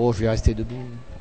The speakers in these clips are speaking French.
micro, je vais rester debout.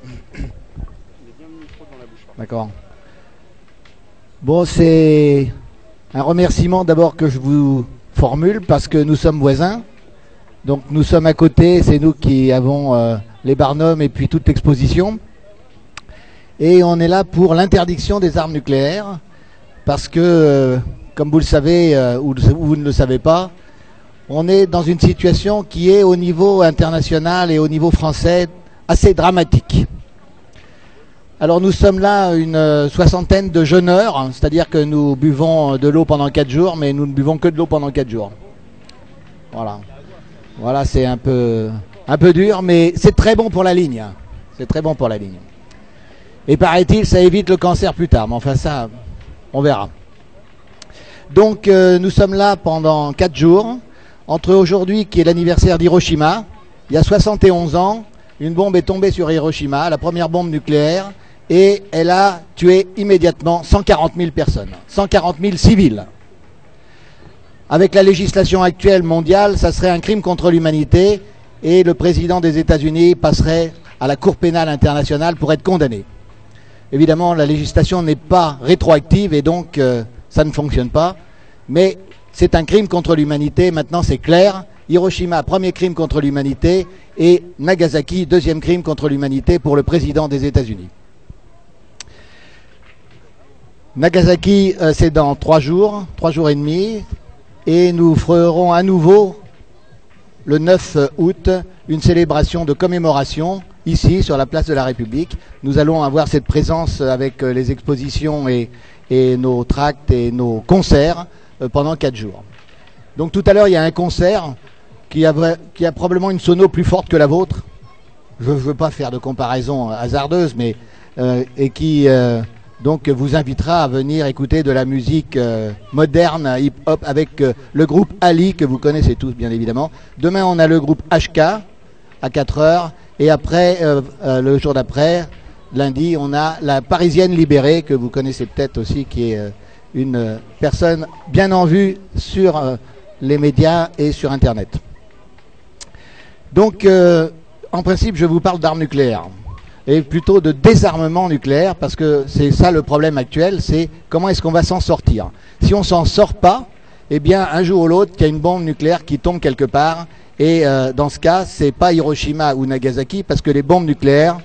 D'accord. Bon, c'est un remerciement d'abord que je vous formule parce que nous sommes voisins. Donc nous sommes à côté, c'est nous qui avons les Barnum et puis toute l'exposition. Et on est là pour l'interdiction des armes nucléaires parce que, comme vous le savez ou vous ne le savez pas, on est dans une situation qui est au niveau international et au niveau français assez dramatique. Alors nous sommes là une soixantaine de jeûneurs, hein, c'est-à-dire que nous buvons de l'eau pendant 4 jours, mais nous ne buvons que de l'eau pendant 4 jours. Voilà. Voilà, c'est un peu dur, mais c'est très bon pour la ligne. Hein. C'est très bon pour la ligne. Et paraît-il, ça évite le cancer plus tard, mais enfin ça, on verra. Donc nous sommes là pendant 4 jours. Entre aujourd'hui, qui est l'anniversaire d'Hiroshima, il y a 71 ans, une bombe est tombée sur Hiroshima, la première bombe nucléaire, et elle a tué immédiatement 140 000 personnes, 140 000 civils. Avec la législation actuelle mondiale, ça serait un crime contre l'humanité, et le président des États-Unis passerait à la Cour pénale internationale pour être condamné. Évidemment, la législation n'est pas rétroactive, et donc ça ne fonctionne pas, mais c'est un crime contre l'humanité, maintenant c'est clair. Hiroshima, premier crime contre l'humanité, et Nagasaki, deuxième crime contre l'humanité pour le président des États-Unis. Nagasaki, c'est dans 3 jours et demi, et nous ferons à nouveau, le 9 août, une célébration de commémoration, ici, sur la place de la République. Nous allons avoir cette présence avec les expositions et nos tracts et nos concerts pendant 4 jours. Donc tout à l'heure, il y a un concert qui a probablement une sono plus forte que la vôtre. Je ne veux pas faire de comparaison hasardeuse, mais et qui donc vous invitera à venir écouter de la musique moderne, hip-hop, avec le groupe Ali, que vous connaissez tous bien évidemment. Demain, on a le groupe HK à 4 heures, et après, le jour d'après, lundi, on a la Parisienne Libérée, que vous connaissez peut-être aussi, qui est une personne bien en vue sur les médias et sur Internet. Donc, en principe, je vous parle d'armes nucléaires, et plutôt de désarmement nucléaire, parce que c'est ça le problème actuel, c'est comment est-ce qu'on va s'en sortir. Si on s'en sort pas, eh bien, un jour ou l'autre, il y a une bombe nucléaire qui tombe quelque part, et dans ce cas, c'est pas Hiroshima ou Nagasaki, parce que les bombes nucléaires,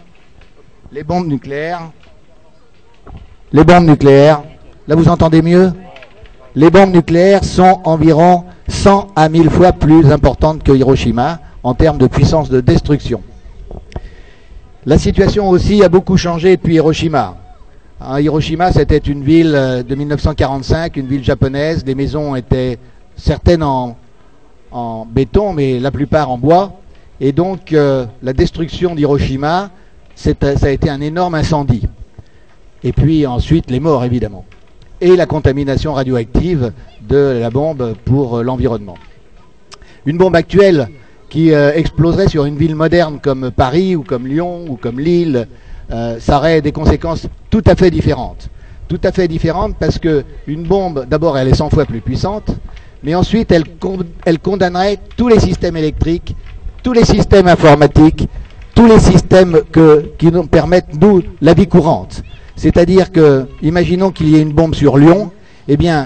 là vous entendez mieux? Les bombes nucléaires sont environ 100 à 1000 fois plus importantes que Hiroshima en termes de puissance de destruction. La situation aussi a beaucoup changé depuis Hiroshima. Hiroshima, c'était une ville de 1945, une ville japonaise. Les maisons étaient certaines en béton, mais la plupart en bois. Et donc, la destruction d'Hiroshima, ça a été un énorme incendie. Et puis ensuite, les morts, évidemment. Et la contamination radioactive de la bombe pour l'environnement. Une bombe actuelle qui exploserait sur une ville moderne comme Paris ou comme Lyon ou comme Lille, ça aurait des conséquences tout à fait différentes. Tout à fait différentes parce qu'une bombe, d'abord, elle est 100 fois plus puissante, mais ensuite, elle condamnerait tous les systèmes électriques, tous les systèmes informatiques, tous les systèmes qui nous permettent, nous, la vie courante. C'est-à-dire que, imaginons qu'il y ait une bombe sur Lyon, eh bien,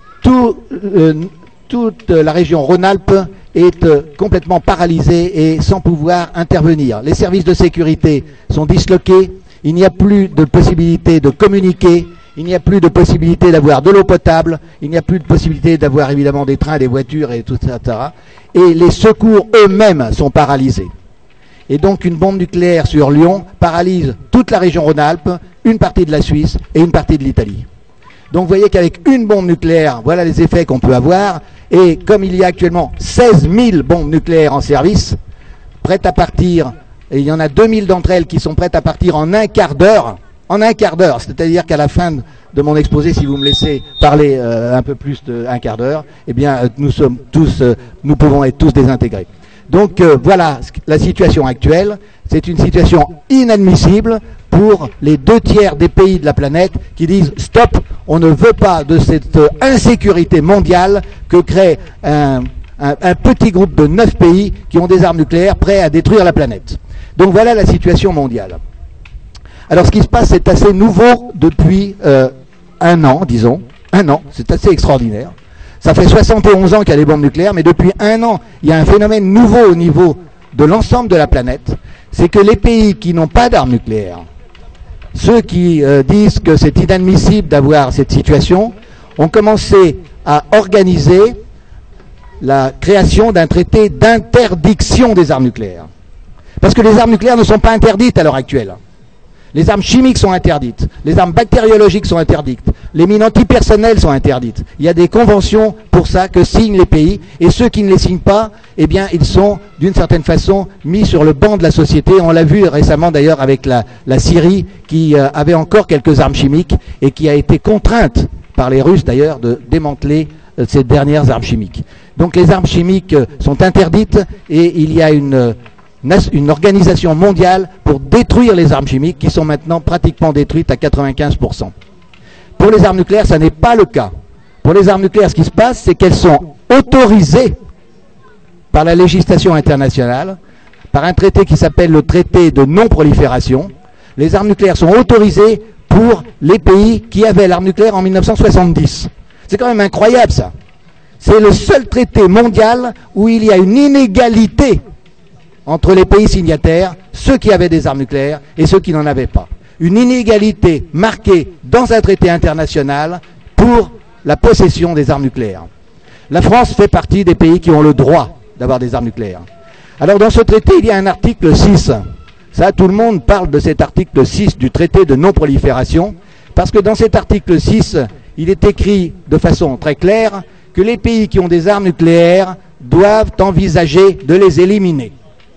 toute la région Rhône-Alpes est complètement paralysée et sans pouvoir intervenir. Les services de sécurité sont disloqués, il n'y a plus de possibilité de communiquer, il n'y a plus de possibilité d'avoir de l'eau potable, il n'y a plus de possibilité d'avoir évidemment des trains, des voitures et tout ça, etc. Et les secours eux-mêmes sont paralysés. Et donc une bombe nucléaire sur Lyon paralyse toute la région Rhône-Alpes, une partie de la Suisse et une partie de l'Italie. Donc vous voyez qu'avec une bombe nucléaire, voilà les effets qu'on peut avoir. Et comme il y a actuellement 16 000 bombes nucléaires en service, prêtes à partir, et il y en a 2000 d'entre elles qui sont prêtes à partir en un quart d'heure, c'est-à-dire qu'à la fin de mon exposé, si vous me laissez parler un peu plus d'un quart d'heure, eh bien nous pouvons être tous désintégrés. Donc voilà la situation actuelle. C'est une situation inadmissible pour les 2/3 des pays de la planète qui disent stop, on ne veut pas de cette insécurité mondiale que crée un un petit groupe de 9 pays qui ont des armes nucléaires prêts à détruire la planète. Donc voilà la situation mondiale. Alors ce qui se passe, c'est assez nouveau depuis un an, disons. Un an, c'est assez extraordinaire. Ça fait 71 ans qu'il y a des bombes nucléaires, mais depuis un an, il y a un phénomène nouveau au niveau de l'ensemble de la planète. C'est que les pays qui n'ont pas d'armes nucléaires, ceux qui disent que c'est inadmissible d'avoir cette situation, ont commencé à organiser la création d'un traité d'interdiction des armes nucléaires. Parce que les armes nucléaires ne sont pas interdites à l'heure actuelle. Les armes chimiques sont interdites, les armes bactériologiques sont interdites, les mines antipersonnelles sont interdites. Il y a des conventions pour ça que signent les pays, et ceux qui ne les signent pas, eh bien, ils sont d'une certaine façon mis sur le banc de la société. On l'a vu récemment d'ailleurs avec la Syrie, qui avait encore quelques armes chimiques et qui a été contrainte par les Russes d'ailleurs de démanteler ces dernières armes chimiques. Donc les armes chimiques sont interdites et il y a une organisation mondiale pour détruire les armes chimiques qui sont maintenant pratiquement détruites à 95%. Pour les armes nucléaires, ça n'est pas le cas. Pour les armes nucléaires, ce qui se passe, c'est qu'elles sont autorisées par la législation internationale, par un traité qui s'appelle le traité de non-prolifération. Les armes nucléaires sont autorisées pour les pays qui avaient l'arme nucléaire en 1970. C'est quand même incroyable ça. C'est le seul traité mondial où il y a une inégalité entre les pays signataires, ceux qui avaient des armes nucléaires et ceux qui n'en avaient pas. Une inégalité marquée dans un traité international pour la possession des armes nucléaires. La France fait partie des pays qui ont le droit d'avoir des armes nucléaires. Alors dans ce traité, il y a un article 6. Ça, tout le monde parle de cet article 6 du traité de non-prolifération, parce que dans cet article 6, il est écrit de façon très claire que les pays qui ont des armes nucléaires doivent envisager de les éliminer.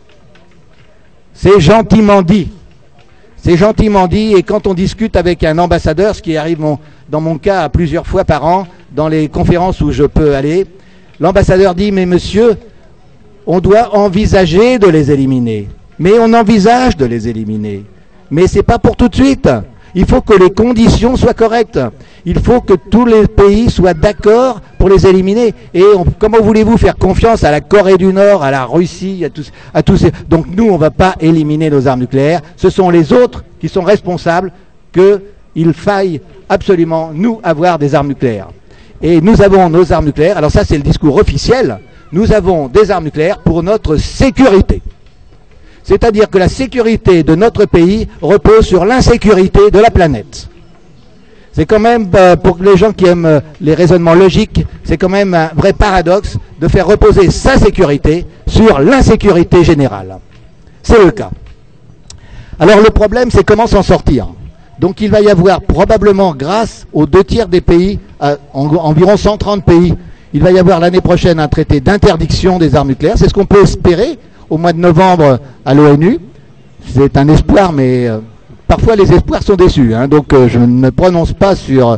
C'est gentiment dit. C'est gentiment dit, et quand on discute avec un ambassadeur, ce qui arrive dans mon cas plusieurs fois par an, dans les conférences où je peux aller, l'ambassadeur dit, mais monsieur, on doit envisager de les éliminer. Mais on envisage de les éliminer. Mais c'est pas pour tout de suite. Il faut que les conditions soient correctes. Il faut que tous les pays soient d'accord pour les éliminer. Et comment voulez-vous faire confiance à la Corée du Nord, à la Russie, à tous ces... Donc nous, on ne va pas éliminer nos armes nucléaires. Ce sont les autres qui sont responsables qu'il faille absolument, nous, avoir des armes nucléaires. Et nous avons nos armes nucléaires. Alors ça, c'est le discours officiel. Nous avons des armes nucléaires pour notre sécurité. C'est-à-dire que la sécurité de notre pays repose sur l'insécurité de la planète. C'est quand même, pour les gens qui aiment les raisonnements logiques, c'est quand même un vrai paradoxe de faire reposer sa sécurité sur l'insécurité générale. C'est le cas. Alors le problème, c'est comment s'en sortir. Donc il va y avoir probablement, grâce aux 2/3 des pays, environ 130 pays, il va y avoir l'année prochaine un traité d'interdiction des armes nucléaires. C'est ce qu'on peut espérer au mois de novembre à l'ONU. C'est un espoir, mais parfois les espoirs sont déçus. Hein, donc je ne me prononce pas sur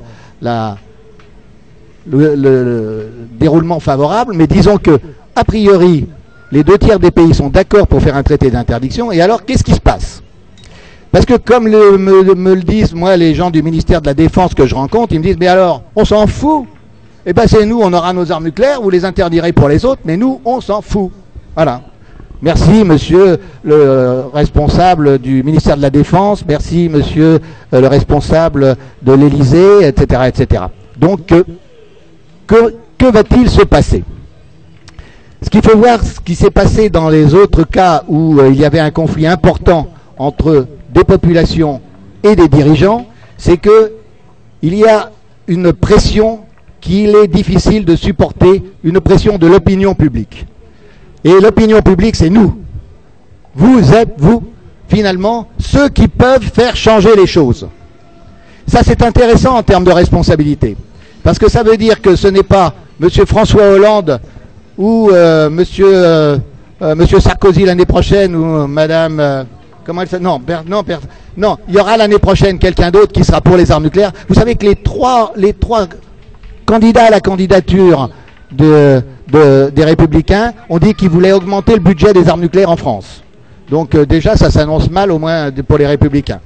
le déroulement favorable, mais disons que, a priori, les 2/3 des pays sont d'accord pour faire un traité d'interdiction. Et alors, qu'est-ce qui se passe? Parce que comme me le disent, moi, les gens du ministère de la Défense que je rencontre, ils me disent, mais alors, on s'en fout. Eh bien, c'est nous, on aura nos armes nucléaires, vous les interdirez pour les autres, mais nous, on s'en fout. Voilà. Merci, monsieur le responsable du ministère de la Défense, merci, monsieur le responsable de l'Élysée, etc., etc. Donc, que va-t-il se passer? Ce qu'il faut voir, ce qui s'est passé dans les autres cas où il y avait un conflit important entre des populations et des dirigeants, c'est qu'il y a une pression qu'il est difficile de supporter, une pression de l'opinion publique. Et l'opinion publique, c'est nous. Vous êtes, vous, finalement, ceux qui peuvent faire changer les choses. Ça, c'est intéressant en termes de responsabilité. Parce que ça veut dire que ce n'est pas M. François Hollande ou M. Sarkozy l'année prochaine ou Mme... comment elle s'appelle? Non, il y aura l'année prochaine quelqu'un d'autre qui sera pour les armes nucléaires. Vous savez que les trois candidats à la candidature des Républicains ont dit qu'ils voulaient augmenter le budget des armes nucléaires en France. Donc déjà, ça s'annonce mal, au moins pour les Républicains.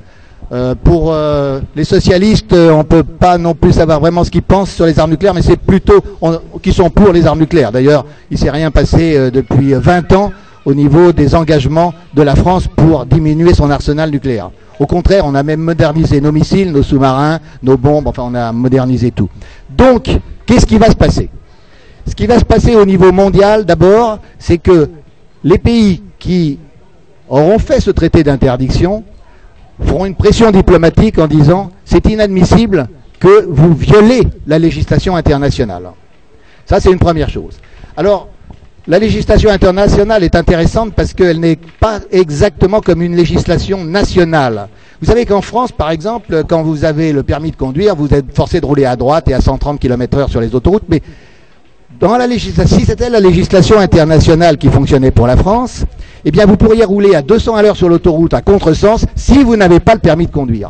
Pour les socialistes, on ne peut pas non plus savoir vraiment ce qu'ils pensent sur les armes nucléaires, mais c'est plutôt qui sont pour les armes nucléaires. D'ailleurs, il ne s'est rien passé depuis 20 ans au niveau des engagements de la France pour diminuer son arsenal nucléaire. Au contraire, on a même modernisé nos missiles, nos sous-marins, nos bombes, enfin on a modernisé tout. Donc, qu'est-ce qui va se passer? Ce qui va se passer au niveau mondial, d'abord, c'est que les pays qui auront fait ce traité d'interdiction feront une pression diplomatique en disant « c'est inadmissible que vous violez la législation internationale ». Ça, c'est une première chose. Alors, la législation internationale est intéressante parce qu'elle n'est pas exactement comme une législation nationale. Vous savez qu'en France, par exemple, quand vous avez le permis de conduire, vous êtes forcé de rouler à droite et à 130 km/h sur les autoroutes, mais dans la législation, si c'était la législation internationale qui fonctionnait pour la France, eh bien vous pourriez rouler à 200 à l'heure sur l'autoroute à contresens si vous n'avez pas le permis de conduire.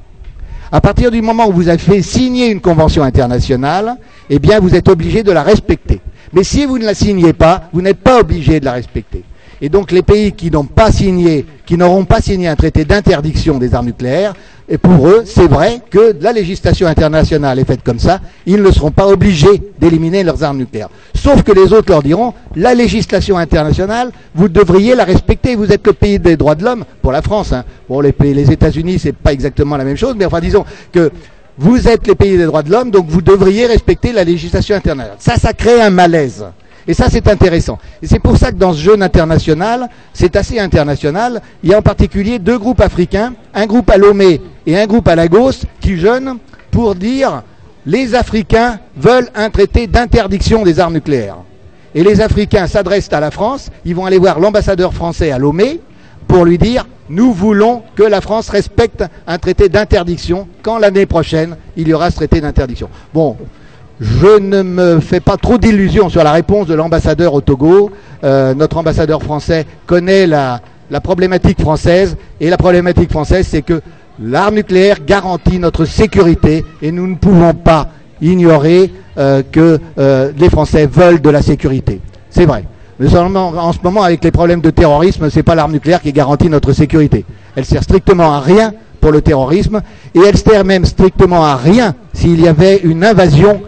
À partir du moment où vous avez fait signer une convention internationale, eh bien vous êtes obligé de la respecter. Mais si vous ne la signez pas, vous n'êtes pas obligé de la respecter. Et donc les pays qui n'ont pas signé, qui n'auront pas signé un traité d'interdiction des armes nucléaires, et pour eux, c'est vrai que la législation internationale est faite comme ça, ils ne seront pas obligés d'éliminer leurs armes nucléaires. Sauf que les autres leur diront, la législation internationale, vous devriez la respecter, vous êtes le pays des droits de l'homme, pour la France, hein. Bon, les États-Unis, c'est pas exactement la même chose, mais enfin disons que vous êtes les pays des droits de l'homme, donc vous devriez respecter la législation internationale. Ça crée un malaise. Et ça, c'est intéressant. Et c'est pour ça que dans ce jeu international, c'est assez international, il y a en particulier deux groupes africains, un groupe à Lomé et un groupe à Lagos, qui jeûnent pour dire les Africains veulent un traité d'interdiction des armes nucléaires. Et les Africains s'adressent à la France, ils vont aller voir l'ambassadeur français à Lomé pour lui dire nous voulons que la France respecte un traité d'interdiction quand l'année prochaine il y aura ce traité d'interdiction. Bon. Je ne me fais pas trop d'illusions sur la réponse de l'ambassadeur au Togo. Notre ambassadeur français connaît la problématique française. Et la problématique française, c'est que l'arme nucléaire garantit notre sécurité. Et nous ne pouvons pas ignorer que les Français veulent de la sécurité. C'est vrai. Mais seulement, en ce moment, avec les problèmes de terrorisme, c'est pas l'arme nucléaire qui garantit notre sécurité. Elle sert strictement à rien pour le terrorisme. Et elle sert même strictement à rien s'il y avait une invasion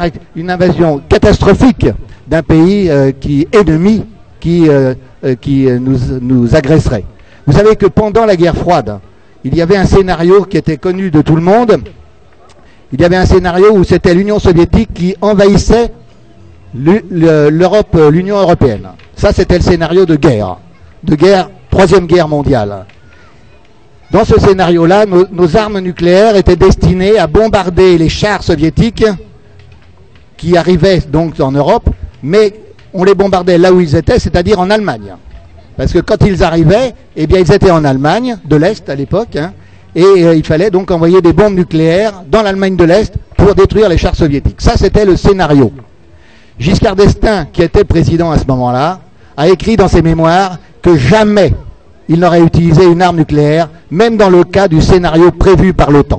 catastrophique d'un pays ennemi qui nous agresserait. Vous savez que pendant la guerre froide, il y avait un scénario qui était connu de tout le monde. Il y avait un scénario où c'était l'Union soviétique qui envahissait l'Europe, l'Union européenne. Ça, c'était le scénario de guerre, troisième guerre mondiale. Dans ce scénario-là, nos armes nucléaires étaient destinées à bombarder les chars soviétiques qui arrivaient donc en Europe, mais on les bombardait là où ils étaient, c'est-à-dire en Allemagne. Parce que quand ils arrivaient, eh bien ils étaient en Allemagne, de l'Est à l'époque, hein, et il fallait donc envoyer des bombes nucléaires dans l'Allemagne de l'Est pour détruire les chars soviétiques. Ça, c'était le scénario. Giscard d'Estaing, qui était président à ce moment-là, a écrit dans ses mémoires que jamais il n'aurait utilisé une arme nucléaire, même dans le cas du scénario prévu par l'OTAN.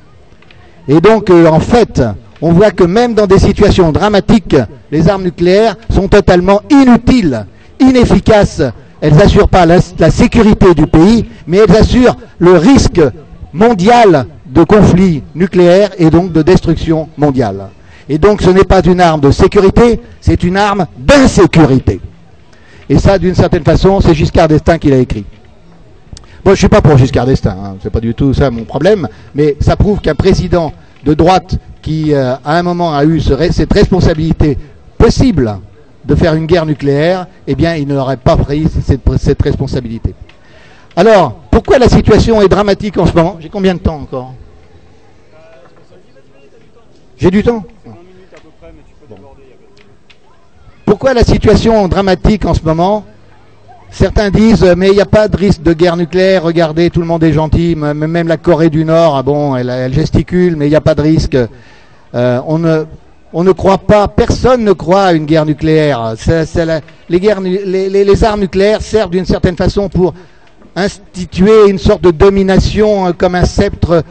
Et donc, en fait, on voit que même dans des situations dramatiques, les armes nucléaires sont totalement inutiles, inefficaces. Elles n'assurent pas la sécurité du pays, mais elles assurent le risque mondial de conflit nucléaire et donc de destruction mondiale. Et donc ce n'est pas une arme de sécurité, c'est une arme d'insécurité. Et ça, d'une certaine façon, c'est Giscard d'Estaing qui l'a écrit. Bon, je ne suis pas pour Giscard d'Estaing, hein, c'est pas du tout ça mon problème, mais ça prouve qu'un président de droite qui, à un moment, a eu cette responsabilité possible de faire une guerre nucléaire, eh bien, il n'aurait pas pris cette responsabilité. Alors, pourquoi la situation est dramatique en ce moment? J'ai combien de temps encore? J'ai du temps. Pourquoi la situation dramatique en ce moment? Certains disent, mais il n'y a pas de risque de guerre nucléaire, regardez, tout le monde est gentil, même la Corée du Nord, ah bon, elle gesticule, mais il n'y a pas de risque. On ne croit pas, personne ne croit à une guerre nucléaire. Les armes nucléaires servent d'une certaine façon pour instituer une sorte de domination comme un sceptre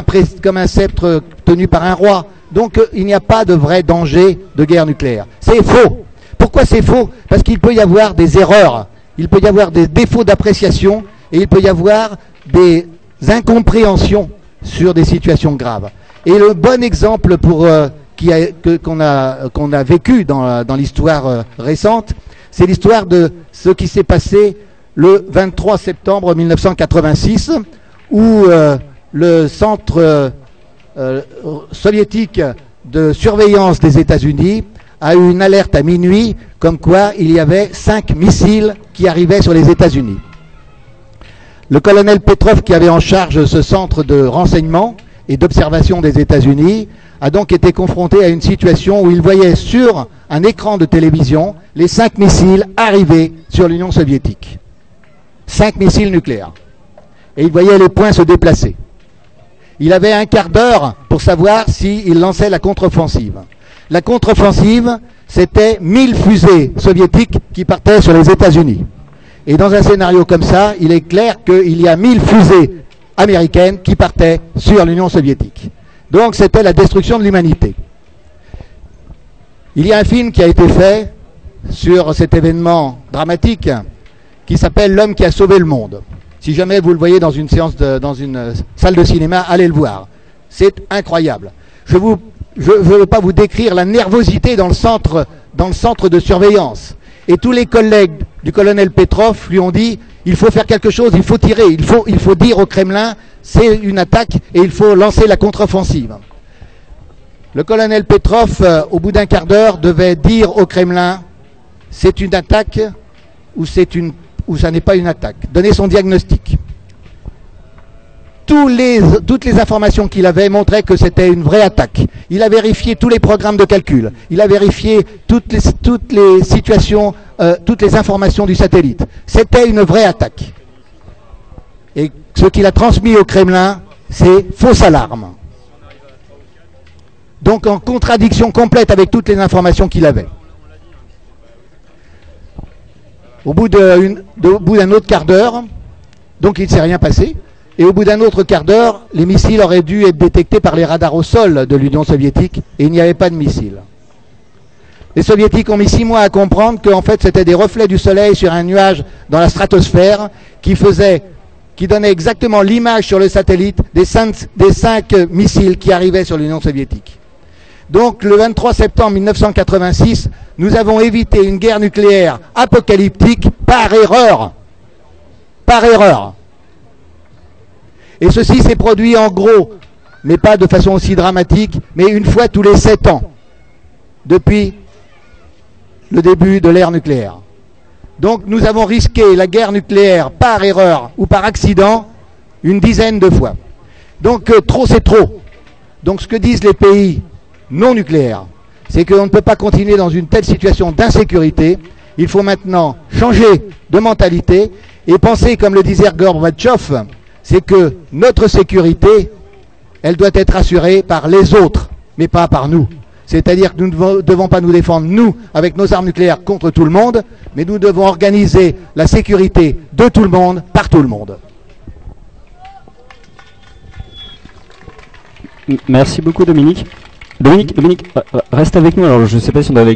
tenu par un roi. Donc il n'y a pas de vrai danger de guerre nucléaire. C'est faux. Pourquoi c'est faux? Parce qu'il peut y avoir des erreurs, il peut y avoir des défauts d'appréciation et il peut y avoir des incompréhensions sur des situations graves. Et le bon exemple qu'on a vécu dans l'histoire récente, c'est l'histoire de ce qui s'est passé le 23 septembre 1986, où le centre soviétique de surveillance des États-Unis a eu une alerte à minuit comme quoi il y avait 5 missiles qui arrivaient sur les États-Unis. Le colonel Petrov, qui avait en charge ce centre de renseignement et d'observation des États-Unis, a donc été confronté à une situation où il voyait sur un écran de télévision les 5 missiles arriver sur l'Union soviétique. 5 missiles nucléaires. Et il voyait les points se déplacer. Il avait un quart d'heure pour savoir s'il lançait la contre-offensive. La contre-offensive, c'était 1000 fusées soviétiques qui partaient sur les États-Unis. Et dans un scénario comme ça, il est clair qu'il y a 1000 fusées américaines qui partaient sur l'Union soviétique. Donc c'était la destruction de l'humanité. Il y a un film qui a été fait sur cet événement dramatique qui s'appelle L'homme qui a sauvé le monde. Si jamais vous le voyez dans une séance, dans une salle de cinéma, allez le voir. C'est incroyable. Je ne veux pas vous décrire la nervosité dans le centre de surveillance. Et tous les collègues du colonel Petrov lui ont dit « il faut faire quelque chose, il faut tirer, il faut dire au Kremlin c'est une attaque et il faut lancer la contre-offensive ». Le colonel Petrov, au bout d'un quart d'heure, devait dire au Kremlin c'est une attaque ou ça n'est pas une attaque. Donner son diagnostic. Toutes les informations qu'il avait montraient que c'était une vraie attaque. Il a vérifié tous les programmes de calcul. Il a vérifié toutes les situations, toutes les informations du satellite. C'était une vraie attaque. Et ce qu'il a transmis au Kremlin, c'est fausse alarme. Donc en contradiction complète avec toutes les informations qu'il avait. Au bout d'un autre quart d'heure, donc il ne s'est rien passé. Et au bout d'un autre quart d'heure, les missiles auraient dû être détectés par les radars au sol de l'Union soviétique et il n'y avait pas de missiles. Les soviétiques ont mis 6 mois à comprendre qu'en fait c'était des reflets du soleil sur un nuage dans la stratosphère qui donnait exactement l'image sur le satellite des 5 missiles qui arrivaient sur l'Union soviétique. Donc le 23 septembre 1986, nous avons évité une guerre nucléaire apocalyptique par erreur. Par erreur. Et ceci s'est produit en gros, mais pas de façon aussi dramatique, mais une fois tous les 7 ans, depuis le début de l'ère nucléaire. Donc nous avons risqué la guerre nucléaire par erreur ou par accident une dizaine de fois. Donc trop c'est trop. Donc ce que disent les pays non nucléaires, c'est qu'on ne peut pas continuer dans une telle situation d'insécurité. Il faut maintenant changer de mentalité et penser, comme le disait Gorbatchev, c'est que notre sécurité, elle doit être assurée par les autres, mais pas par nous. C'est-à-dire que nous ne devons pas nous défendre, nous, avec nos armes nucléaires contre tout le monde, mais nous devons organiser la sécurité de tout le monde, par tout le monde. Merci beaucoup Dominique. Dominique, reste avec nous. Alors je ne sais pas si on doit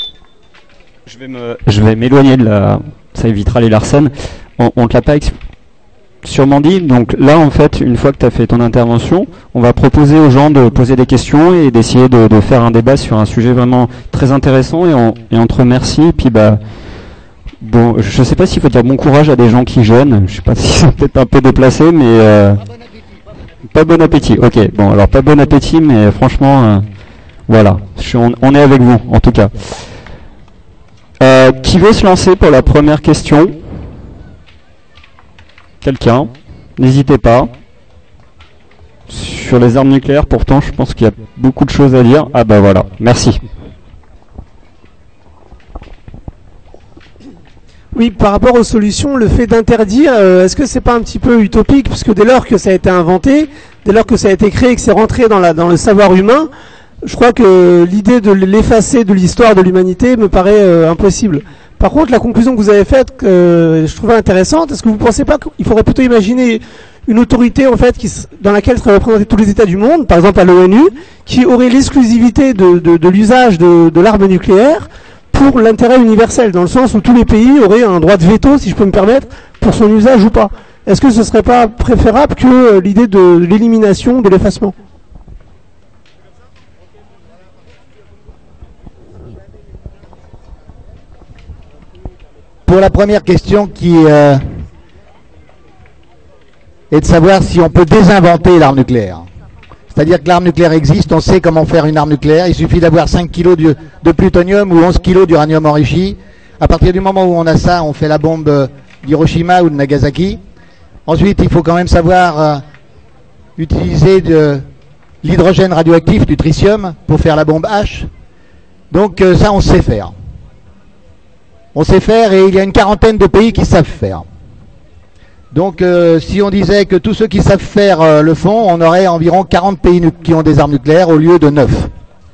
je vais m'éloigner de la... Ça évitera les Larsen. On ne te l'a pas sûrement dit. Donc là, en fait, une fois que tu as fait ton intervention, on va proposer aux gens de poser des questions et d'essayer de faire un débat sur un sujet vraiment très intéressant. Et on te remercie. Et puis, bon, je ne sais pas s'il faut dire bon courage à des gens qui jeûnent. Je ne sais pas si c'est peut-être un peu déplacé, mais... Pas bon appétit. Ok, bon, alors pas bon appétit, mais franchement, voilà. On est avec vous, en tout cas. Qui veut se lancer pour la première question ? Quelqu'un ? N'hésitez pas. Sur les armes nucléaires, pourtant, je pense qu'il y a beaucoup de choses à dire. Ah bah voilà, merci. Oui, par rapport aux solutions, le fait d'interdire, est-ce que c'est pas un petit peu utopique, puisque dès lors que ça a été inventé, dès lors que ça a été créé, que c'est rentré dans le savoir humain, je crois que l'idée de l'effacer de l'histoire de l'humanité me paraît impossible. Par contre, la conclusion que vous avez faite, je trouvais intéressante. Est-ce que vous ne pensez pas qu'il faudrait plutôt imaginer une autorité en fait dans laquelle seraient représentés tous les États du monde, par exemple à l'ONU, qui aurait l'exclusivité de l'usage de l'arme nucléaire pour l'intérêt universel, dans le sens où tous les pays auraient un droit de veto, si je peux me permettre, pour son usage ou pas. Est-ce que ce serait pas préférable que l'idée de l'élimination, de l'effacement? Pour la première question qui est de savoir si on peut désinventer l'arme nucléaire. C'est-à-dire que l'arme nucléaire existe, on sait comment faire une arme nucléaire, il suffit d'avoir 5 kg de plutonium ou 11 kg d'uranium enrichi. À partir du moment où on a ça, on fait la bombe d'Hiroshima ou de Nagasaki. Ensuite, il faut quand même savoir utiliser de l'hydrogène radioactif, du tritium, pour faire la bombe H. Donc ça, on sait faire. On sait faire et il y a une quarantaine de pays qui savent faire. Donc si on disait que tous ceux qui savent faire le font, on aurait environ 40 pays qui ont des armes nucléaires au lieu de 9.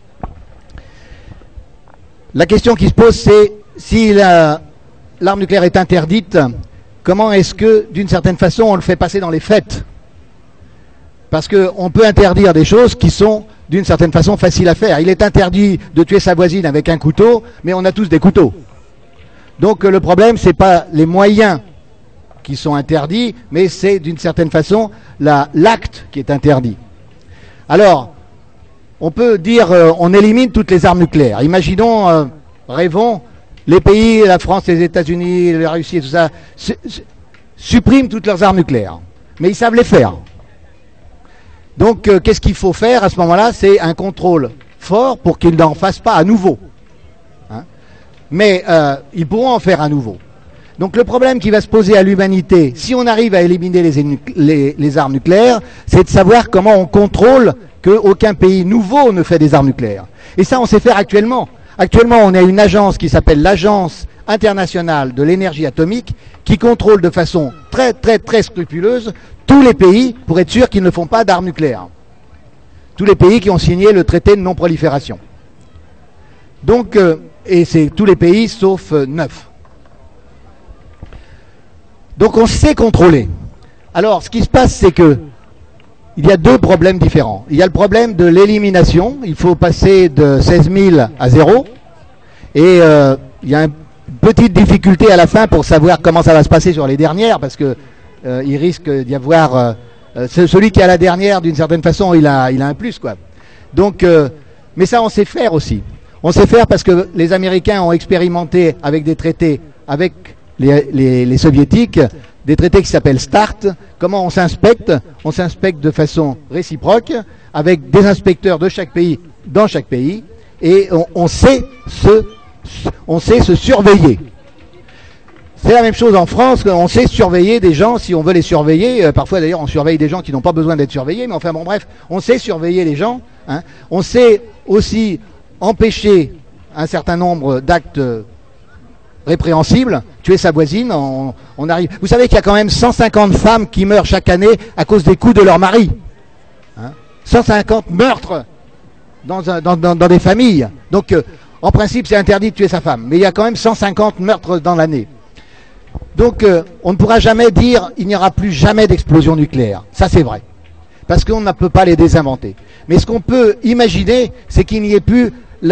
La question qui se pose, c'est si l'arme nucléaire est interdite, comment est-ce que, d'une certaine façon, on le fait passer dans les faits? Parce qu'on peut interdire des choses qui sont, d'une certaine façon, faciles à faire. Il est interdit de tuer sa voisine avec un couteau, mais on a tous des couteaux. Donc le problème, c'est pas les moyens qui sont interdits, mais c'est d'une certaine façon l'acte qui est interdit. Alors, on peut dire on élimine toutes les armes nucléaires. Imaginons, rêvons, les pays, la France, les États-Unis, la Russie et tout ça, suppriment toutes leurs armes nucléaires. Mais ils savent les faire. Donc qu'est-ce qu'il faut faire à ce moment-là? C'est un contrôle fort pour qu'ils n'en fassent pas à nouveau. Mais ils pourront en faire à nouveau. Donc le problème qui va se poser à l'humanité, si on arrive à éliminer les armes nucléaires, c'est de savoir comment on contrôle qu'aucun pays nouveau ne fait des armes nucléaires. Et ça, on sait faire actuellement. Actuellement, on a une agence qui s'appelle l'Agence internationale de l'énergie atomique qui contrôle de façon très très très scrupuleuse tous les pays pour être sûr qu'ils ne font pas d'armes nucléaires. Tous les pays qui ont signé le traité de non-prolifération. Donc, et c'est tous les pays sauf 9. Donc on sait contrôler. Alors ce qui se passe, c'est que il y a deux problèmes différents. Il y a le problème de l'élimination, il faut passer de 16 000 à 0, et il y a une petite difficulté à la fin pour savoir comment ça va se passer sur les dernières, parce que il risque d'y avoir... celui qui a la dernière, d'une certaine façon, il a un plus, quoi. Donc, mais ça on sait faire aussi. On sait faire parce que les Américains ont expérimenté avec des traités avec les Soviétiques, des traités qui s'appellent START. Comment on s'inspecte? On s'inspecte de façon réciproque, avec des inspecteurs de chaque pays, dans chaque pays, et on sait se surveiller. C'est la même chose en France, on sait surveiller des gens si on veut les surveiller. Parfois d'ailleurs on surveille des gens qui n'ont pas besoin d'être surveillés, mais enfin bon bref, on sait surveiller les gens. Hein. On sait aussi empêcher un certain nombre d'actes répréhensibles, tuer sa voisine, on arrive. Vous savez qu'il y a quand même 150 femmes qui meurent chaque année à cause des coups de leur mari. Hein, 150 meurtres dans des familles. Donc en principe c'est interdit de tuer sa femme, mais il y a quand même 150 meurtres dans l'année. Donc on ne pourra jamais dire il n'y aura plus jamais d'explosion nucléaire. Ça c'est vrai. Parce qu'on ne peut pas les désinventer. Mais ce qu'on peut imaginer, c'est qu'il n'y ait plus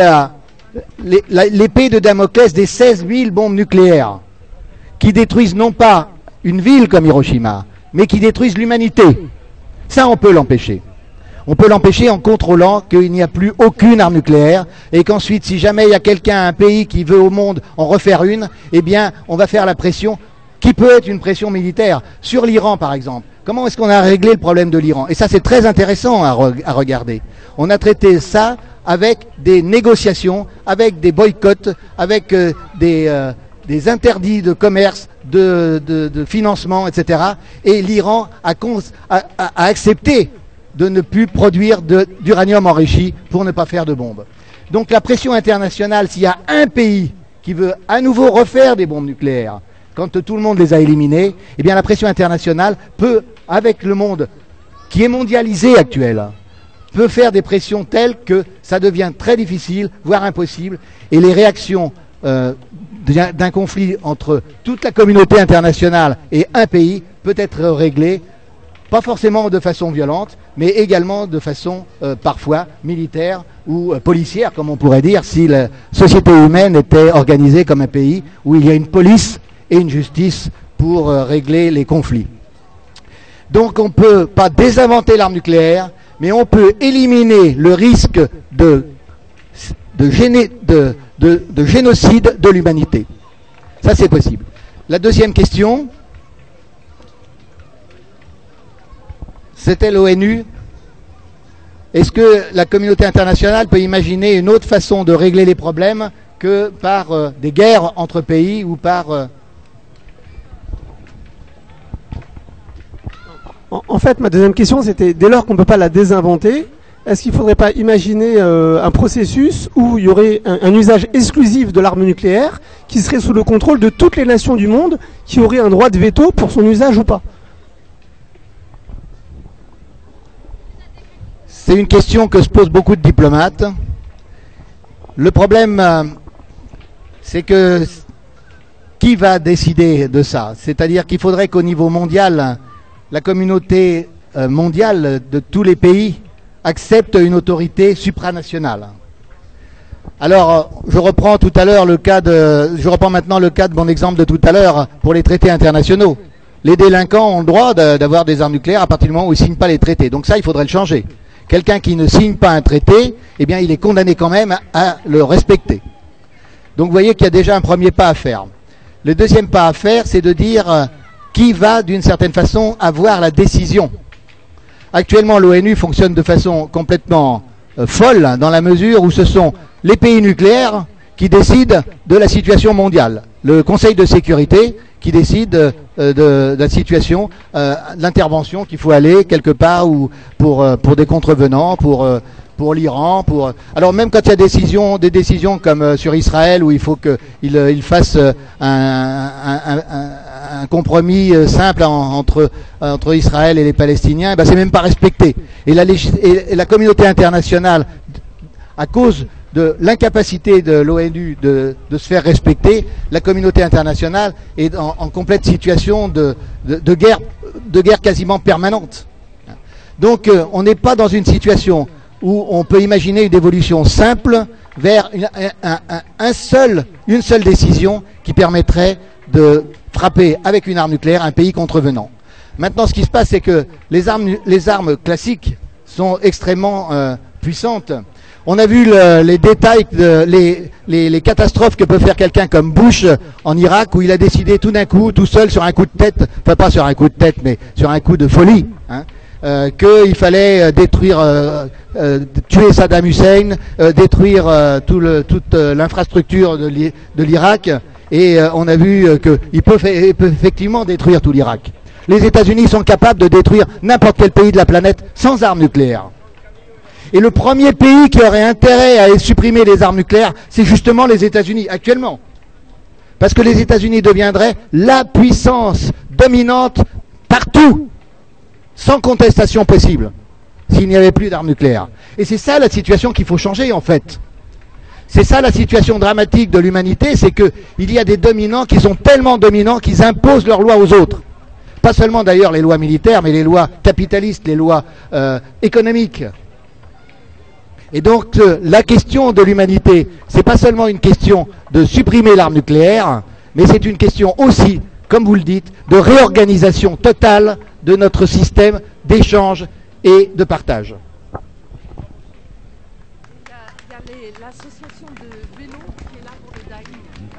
l'épée de Damoclès des 16 000 bombes nucléaires qui détruisent non pas une ville comme Hiroshima, mais qui détruisent l'humanité. Ça, on peut l'empêcher. On peut l'empêcher en contrôlant qu'il n'y a plus aucune arme nucléaire et qu'ensuite, si jamais il y a quelqu'un, un pays qui veut au monde en refaire une, eh bien, on va faire la pression qui peut être une pression militaire. Sur l'Iran, par exemple. Comment est-ce qu'on a réglé le problème de l'Iran? Et ça, c'est très intéressant à regarder. On a traité ça avec des négociations, avec des boycotts, avec des interdits de commerce, de financement, etc. Et l'Iran a accepté de ne plus produire d'uranium enrichi pour ne pas faire de bombes. Donc la pression internationale, s'il y a un pays qui veut à nouveau refaire des bombes nucléaires, quand tout le monde les a éliminées, eh bien la pression internationale peut, avec le monde qui est mondialisé actuel, peut faire des pressions telles que ça devient très difficile, voire impossible, et les réactions d'un conflit entre toute la communauté internationale et un pays peut être réglées pas forcément de façon violente, mais également de façon parfois militaire ou policière, comme on pourrait dire, si la société humaine était organisée comme un pays où il y a une police et une justice pour régler les conflits. Donc on ne peut pas désinventer l'arme nucléaire, mais on peut éliminer le risque de génocide de l'humanité. Ça, c'est possible. La deuxième question, c'était l'ONU. Est-ce que la communauté internationale peut imaginer une autre façon de régler les problèmes que par des guerres entre pays ou par... En fait, ma deuxième question, c'était, dès lors qu'on ne peut pas la désinventer, est-ce qu'il ne faudrait pas imaginer un processus où il y aurait un usage exclusif de l'arme nucléaire qui serait sous le contrôle de toutes les nations du monde qui auraient un droit de veto pour son usage ou pas? C'est une question que se posent beaucoup de diplomates. Le problème, c'est que qui va décider de ça? C'est-à-dire qu'il faudrait qu'au niveau mondial, la communauté mondiale de tous les pays accepte une autorité supranationale. Alors, je reprends maintenant le cas de mon exemple de tout à l'heure pour les traités internationaux. Les délinquants ont le droit d'avoir des armes nucléaires à partir du moment où ils ne signent pas les traités. Donc ça, il faudrait le changer. Quelqu'un qui ne signe pas un traité, eh bien, il est condamné quand même à le respecter. Donc, vous voyez qu'il y a déjà un premier pas à faire. Le deuxième pas à faire, c'est de dire qui va, d'une certaine façon, avoir la décision. Actuellement, l'ONU fonctionne de façon complètement folle, dans la mesure où ce sont les pays nucléaires qui décident de la situation mondiale. Le Conseil de sécurité qui décide de la situation, de l'intervention qu'il faut aller quelque part ou pour des contrevenants, pour l'Iran, alors même quand il y a des décisions comme sur Israël où il faut qu'il fasse un compromis simple entre Israël et les Palestiniens, eh ben c'est même pas respecté. Et la communauté internationale, à cause de l'incapacité de l'ONU de se faire respecter, la communauté internationale est en complète situation de guerre quasiment permanente. Donc on n'est pas dans une situation où on peut imaginer une évolution simple vers une seule décision qui permettrait de frapper avec une arme nucléaire un pays contrevenant. Maintenant, ce qui se passe, c'est que les armes classiques sont extrêmement puissantes. On a vu les détails, les catastrophes que peut faire quelqu'un comme Bush en Irak, où il a décidé tout d'un coup, tout seul, sur un coup de tête, enfin pas sur un coup de tête, mais sur un coup de folie, qu'il fallait détruire, tuer Saddam Hussein, détruire toute l'infrastructure de l'Irak, et on a vu qu'il peut effectivement détruire tout l'Irak. Les États-Unis sont capables de détruire n'importe quel pays de la planète sans armes nucléaires. Et le premier pays qui aurait intérêt à supprimer les armes nucléaires, c'est justement les États-Unis, actuellement. Parce que les États-Unis deviendraient la puissance dominante partout, sans contestation possible, s'il n'y avait plus d'armes nucléaires. Et c'est ça la situation qu'il faut changer, en fait. C'est ça la situation dramatique de l'humanité, c'est qu'il y a des dominants qui sont tellement dominants qu'ils imposent leurs lois aux autres. Pas seulement d'ailleurs les lois militaires, mais les lois capitalistes, les lois économiques. Et donc la question de l'humanité, c'est pas seulement une question de supprimer l'arme nucléaire, mais c'est une question aussi, comme vous le dites, de réorganisation totale de notre système d'échange et de partage. Il y a l'association de vélo qui est là pour le DAI.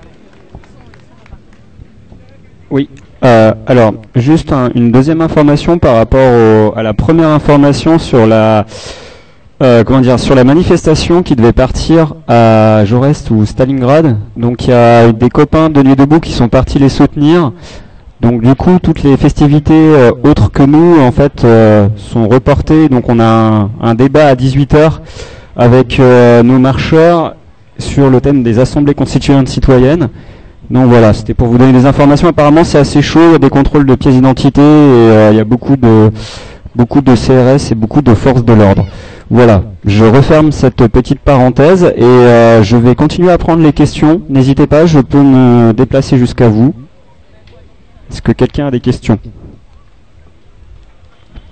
Oui. Alors, juste une deuxième information par rapport à la première information sur sur la manifestation qui devait partir à Jorest ou Stalingrad. Donc il y a des copains de Nuit debout qui sont partis les soutenir. Donc du coup, toutes les festivités autres que nous, en fait, sont reportées. Donc on a un débat à 18h avec nos marcheurs sur le thème des assemblées constituantes citoyennes. Donc voilà, c'était pour vous donner des informations. Apparemment, c'est assez chaud, il y a des contrôles de pièces d'identité et il y a beaucoup de CRS et beaucoup de forces de l'ordre. Voilà, je referme cette petite parenthèse et je vais continuer à prendre les questions. N'hésitez pas, je peux me déplacer jusqu'à vous. Est-ce que quelqu'un a des questions ?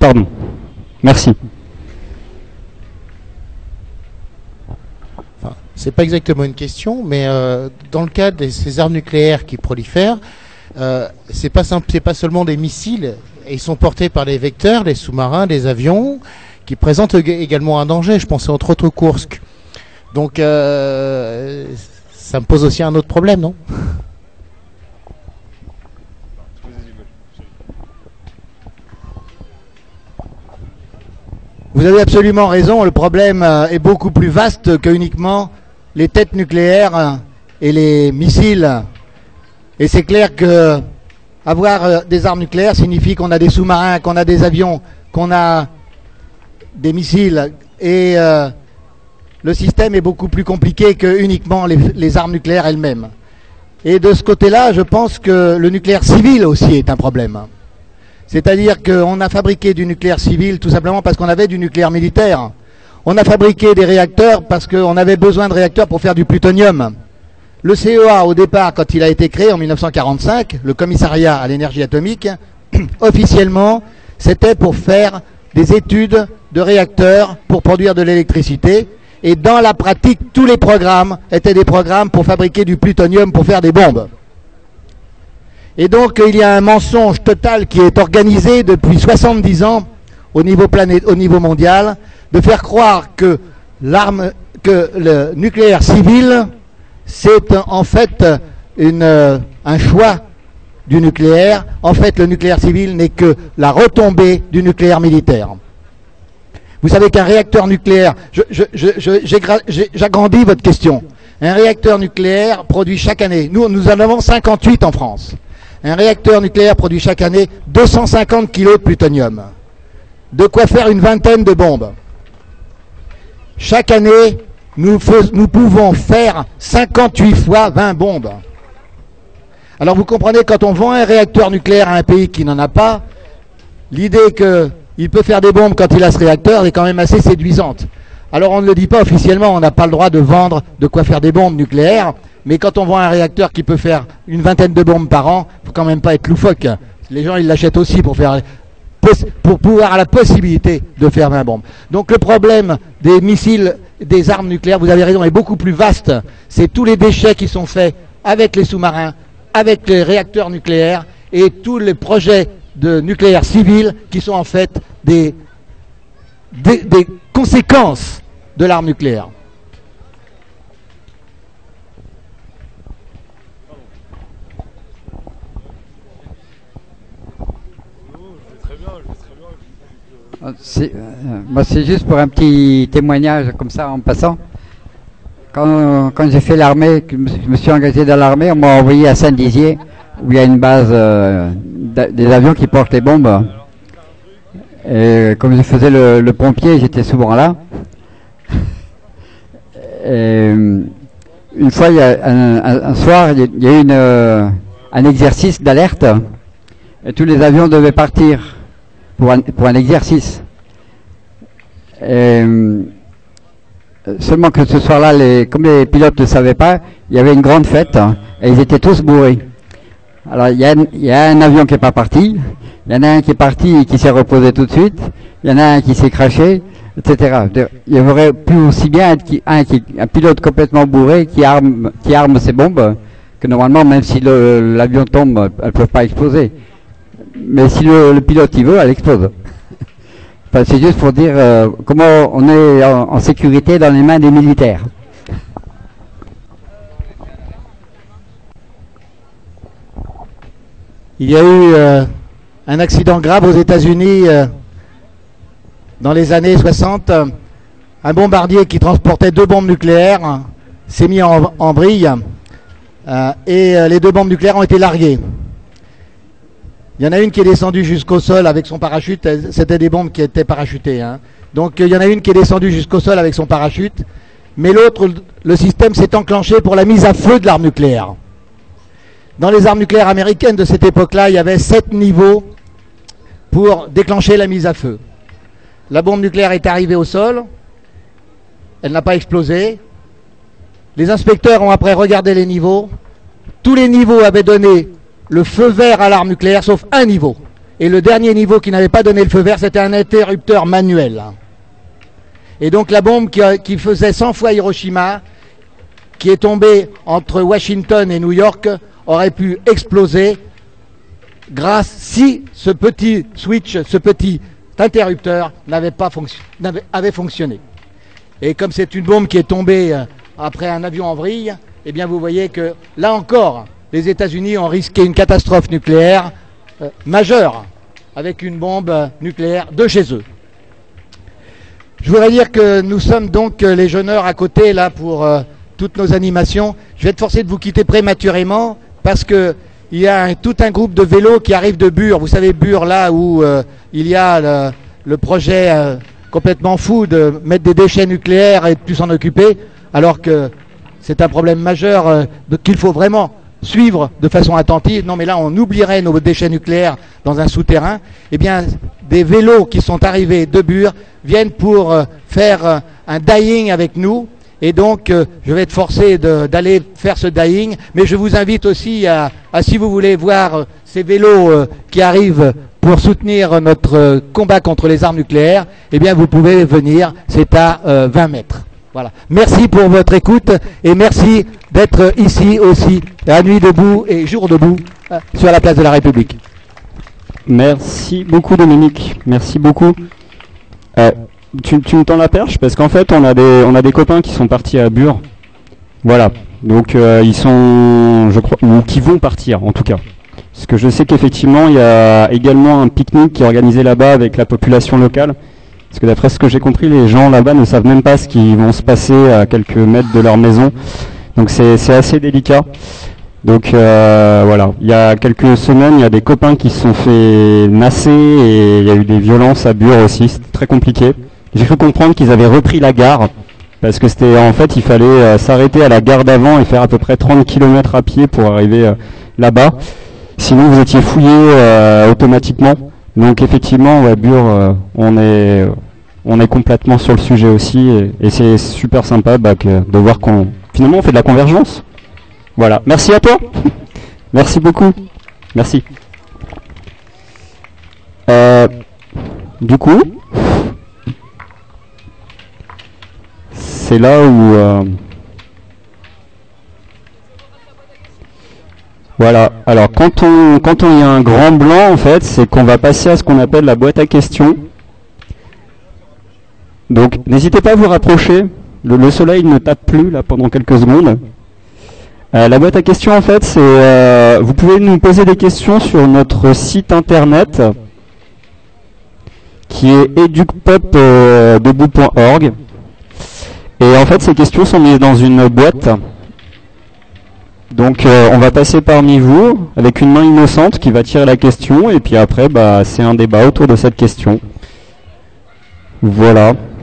Pardon. Merci. Enfin, c'est pas exactement une question, mais dans le cas de ces armes nucléaires qui prolifèrent, c'est pas seulement des missiles, ils sont portés par les vecteurs, les sous-marins, les avions, qui présentent également un danger. Je pensais entre autres au Kursk. Donc ça me pose aussi un autre problème, non? Vous avez absolument raison, le problème est beaucoup plus vaste que uniquement les têtes nucléaires et les missiles. Et c'est clair que avoir des armes nucléaires signifie qu'on a des sous-marins, qu'on a des avions, qu'on a des missiles. Et le système est beaucoup plus compliqué que uniquement les armes nucléaires elles-mêmes. Et de ce côté-là, je pense que le nucléaire civil aussi est un problème. C'est-à-dire qu'on a fabriqué du nucléaire civil tout simplement parce qu'on avait du nucléaire militaire. On a fabriqué des réacteurs parce qu'on avait besoin de réacteurs pour faire du plutonium. Le CEA, au départ, quand il a été créé en 1945, le commissariat à l'énergie atomique, officiellement, c'était pour faire des études de réacteurs pour produire de l'électricité. Et dans la pratique, tous les programmes étaient des programmes pour fabriquer du plutonium pour faire des bombes. Et donc, il y a un mensonge total qui est organisé depuis 70 ans au niveau mondial, de faire croire que le nucléaire civil, c'est en fait un choix du nucléaire. En fait, le nucléaire civil n'est que la retombée du nucléaire militaire. Vous savez qu'un réacteur nucléaire, j'agrandis votre question. Un réacteur nucléaire produit chaque année, nous en avons 58 en France. Un réacteur nucléaire produit chaque année 250 kg de plutonium. De quoi faire une vingtaine de bombes. Chaque année, nous pouvons faire 58 fois 20 bombes. Alors vous comprenez, quand on vend un réacteur nucléaire à un pays qui n'en a pas, l'idée qu'il peut faire des bombes quand il a ce réacteur est quand même assez séduisante. Alors on ne le dit pas officiellement, on n'a pas le droit de vendre de quoi faire des bombes nucléaires, mais quand on vend un réacteur qui peut faire une vingtaine de bombes par an, il ne faut quand même pas être loufoque. Les gens, ils l'achètent aussi pour pouvoir avoir la possibilité de faire 20 bombes. Donc le problème des missiles, des armes nucléaires, vous avez raison, est beaucoup plus vaste. C'est tous les déchets qui sont faits avec les sous-marins, avec les réacteurs nucléaires et tous les projets de nucléaire civil qui sont en fait des conséquences de l'arme nucléaire. C'est juste pour un petit témoignage comme ça en passant. Quand j'ai fait l'armée, que je me suis engagé dans l'armée, on m'a envoyé à Saint-Dizier où il y a une base des avions qui portent les bombes. Et comme je faisais le pompier, j'étais souvent là. Et une fois, il y a un soir, il y a eu un exercice d'alerte et tous les avions devaient partir pour un exercice. Et, seulement que ce soir-là, comme les pilotes ne savaient pas, il y avait une grande fête et ils étaient tous bourrés. Alors il y a un avion qui n'est pas parti, il y en a un qui est parti et qui s'est reposé tout de suite, il y en a un qui s'est craché, etc. Il y aurait pu aussi bien être un pilote complètement bourré qui arme ses bombes, que normalement même si l'avion tombe, elles ne peuvent pas exploser. Mais si le pilote il veut, elle explose. Enfin, c'est juste pour dire comment on est en sécurité dans les mains des militaires. Il y a eu un accident grave aux États-Unis dans les années 60. Un bombardier qui transportait 2 bombes nucléaires s'est mis en vrille et les 2 bombes nucléaires ont été larguées. Il y en a une qui est descendue jusqu'au sol avec son parachute. C'était des bombes qui étaient parachutées. Hein. Donc il y en a une qui est descendue jusqu'au sol avec son parachute. Mais l'autre, le système s'est enclenché pour la mise à feu de l'arme nucléaire. Dans les armes nucléaires américaines de cette époque-là, il y avait 7 niveaux pour déclencher la mise à feu. La bombe nucléaire est arrivée au sol. Elle n'a pas explosé. Les inspecteurs ont après regardé les niveaux. Tous les niveaux avaient donné le feu vert à l'arme nucléaire, sauf un niveau. Et le dernier niveau qui n'avait pas donné le feu vert, c'était un interrupteur manuel. Et donc la bombe qui faisait 100 fois Hiroshima, qui est tombée entre Washington et New York, aurait pu exploser si ce petit switch, ce petit interrupteur avait fonctionné. Et comme c'est une bombe qui est tombée après un avion en vrille, eh bien vous voyez que là encore, les États-Unis ont risqué une catastrophe nucléaire majeure avec une bombe nucléaire de chez eux. Je voudrais dire que nous sommes donc les jeûneurs à côté là pour toutes nos animations. Je vais être forcé de vous quitter prématurément parce que il y a tout un groupe de vélos qui arrive de Bure. Vous savez Bure, là où il y a le projet complètement fou de mettre des déchets nucléaires et de plus s'en occuper, alors que c'est un problème majeur qu'il faut vraiment suivre de façon attentive. Non mais là on oublierait nos déchets nucléaires dans un souterrain. Eh bien des vélos qui sont arrivés de Bure viennent pour faire un dying avec nous. Et donc, je vais être forcé d'aller faire ce dying, mais je vous invite aussi à si vous voulez voir ces vélos qui arrivent pour soutenir notre combat contre les armes nucléaires, eh bien, vous pouvez venir, c'est à 20 mètres. Voilà. Merci pour votre écoute et merci d'être ici aussi, à nuit debout et jour debout, sur la place de la République. Merci beaucoup, Dominique. Merci beaucoup. Tu me tends la perche parce qu'en fait on a des copains qui sont partis à Bure, voilà, donc ils sont, je crois, ou qui vont partir en tout cas, parce que je sais qu'effectivement il y a également un pique-nique qui est organisé là-bas avec la population locale, parce que d'après ce que j'ai compris, les gens là-bas ne savent même pas ce qui vont se passer à quelques mètres de leur maison, donc c'est assez délicat. Donc voilà, il y a quelques semaines, il y a des copains qui se sont fait nasser et il y a eu des violences à Bure aussi, c'était très compliqué. J'ai cru comprendre qu'ils avaient repris la gare, parce que c'était en fait, il fallait s'arrêter à la gare d'avant et faire à peu près 30 km à pied pour arriver là-bas. Sinon, vous étiez fouillé automatiquement. Donc effectivement, ouais, Bure, on est complètement sur le sujet aussi, et c'est super sympa de voir qu'on finalement on fait de la convergence. Voilà. Merci à toi. Merci beaucoup. Merci. Du coup, c'est là où voilà. Alors quand on y a un grand blanc, en fait, c'est qu'on va passer à ce qu'on appelle la boîte à questions. Donc n'hésitez pas à vous rapprocher. Le soleil ne tape plus là pendant quelques secondes. La boîte à questions, en fait, c'est vous pouvez nous poser des questions sur notre site internet qui est educpop.org. Et en fait, ces questions sont mises dans une boîte. Donc, on va passer parmi vous avec une main innocente qui va tirer la question. Et puis après, c'est un débat autour de cette question. Voilà.